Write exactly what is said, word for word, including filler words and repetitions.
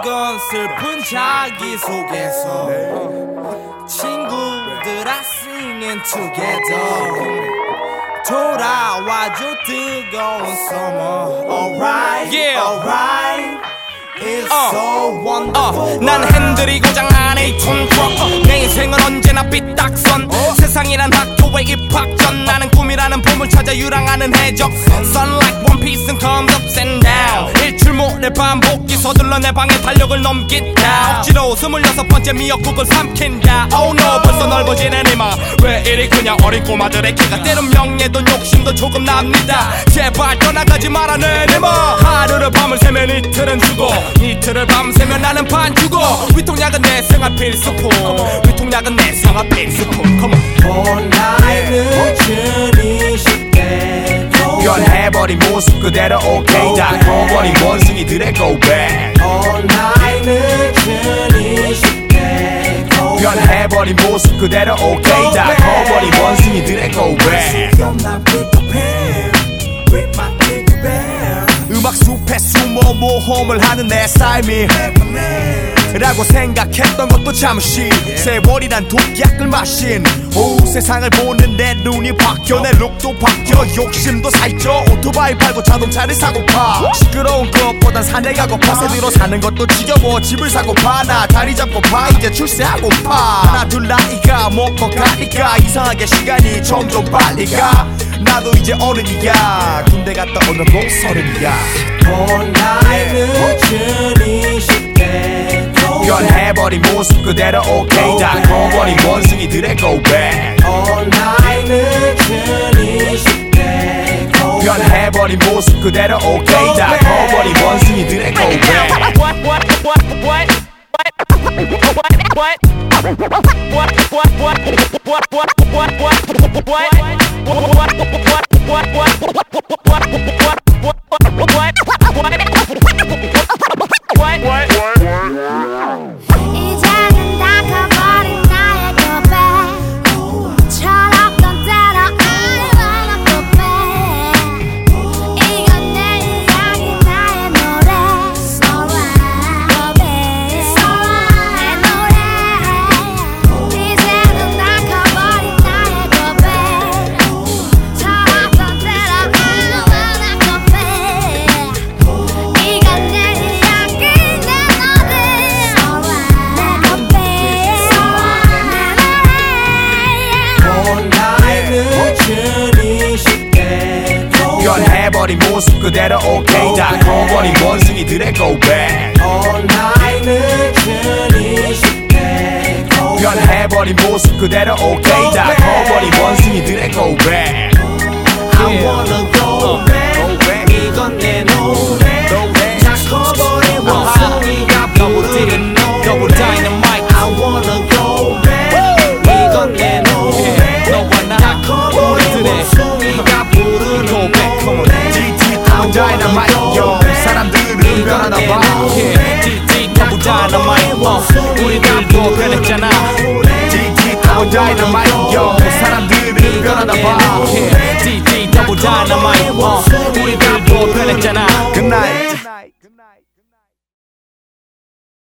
쓰던 슬픈 자기소개서 친구들아 singing together 돌아와줘 뜨거운 summer alright yeah. alright It's uh, so wonderful uh, 난 핸들이 고장 안에 톤트럭 uh, 내 인생은 언제나 삐딱선 uh, 세상이란 학교의 입학 전 나는 꿈이라는 봄을 찾아 유랑하는 해적 Sun like one piece and comes up and down 일출 모레 반복기 서둘러 내 방에 달력을 넘긴다 억지로 스물여섯 번째 미역국을 삼킨다 Oh no 벌써 넓어지는 이마 왜 이리 그냥 어린 꼬마들의 키가 때론 명예도 욕심도 조금 납니다 제발 떠나가지 마라 내 이마 하루를 밤을 새면 이틀은 죽어 이틀을 밤새면 나는 반죽어 위통약은 내 생활 필수품 위통약은 내 생활 필수품 Come on All night 늦은 이십 대 변해버린 모습 그대로 오케이 다 커버린 원숭이들의 go back All night 늦은 이십 대 변해버린 모습 그대로 오케이 다 커버린 원숭이들의 go back 음악 숲에 숨어 모험을 하는 내 삶이 라고 생각했던 것도 잠시 세월이란 독약을 마신 오 세상을 보는 내 눈이 바뀌어 내 룩도 바뀌어 욕심도 살쪄 오토바이 팔고 자동차를 사고파 시끄러운 것보단 사내가고파 새들어 사는 것도 지겨워 집을 사고파 나 자리 잡고파 이제 출세하고파 하나 둘 나이가 먹고 가니까 이상하게 시간이 점점 빨리 가 나도 이제 어른이야 군대 갔다 오는 목서른이야 All night 늦은 이십 대 변해버린 모습 그대로 오케이 다 커버린 원숭이들의 go back All night 늦은 이십 대 변해버린 모습 그대로 오케이 다 커버린 원숭이들의 go back What what what what what what what what what what what what what what what 이제는 다 커버린 나의 고백 철없던 때로 I wanna go back 이건 내 이야기 나의 노래 It's alright go back It's alright 내 노래 이제는 다 커버린 나의 고백 철없던 때로 I wanna go back 이건 내 이야기 내 노래 변해버린 모습 그대로 오케이 다 커버린 원숭이들의 go back All night 늦은 이십 대 변해버린 모습 그대로 오케이 다 커버린 원숭이들의 go back I wanna go back 이건 내 노래 다 커버린 원숭이가 부르는 노래 Double dynamite I wanna go back 이건 내 노래 너와 나 다 커버린 원숭이가 부르는 go back come on 노래 디디 double dynamite yo 사람들은 변하나봐 디디 double dynamite uh, 우리들도 변했잖아 디디 double dynamite yo 사람들은 변하나봐 디디 double dynamite uh, 우리들도 변했잖아 Good night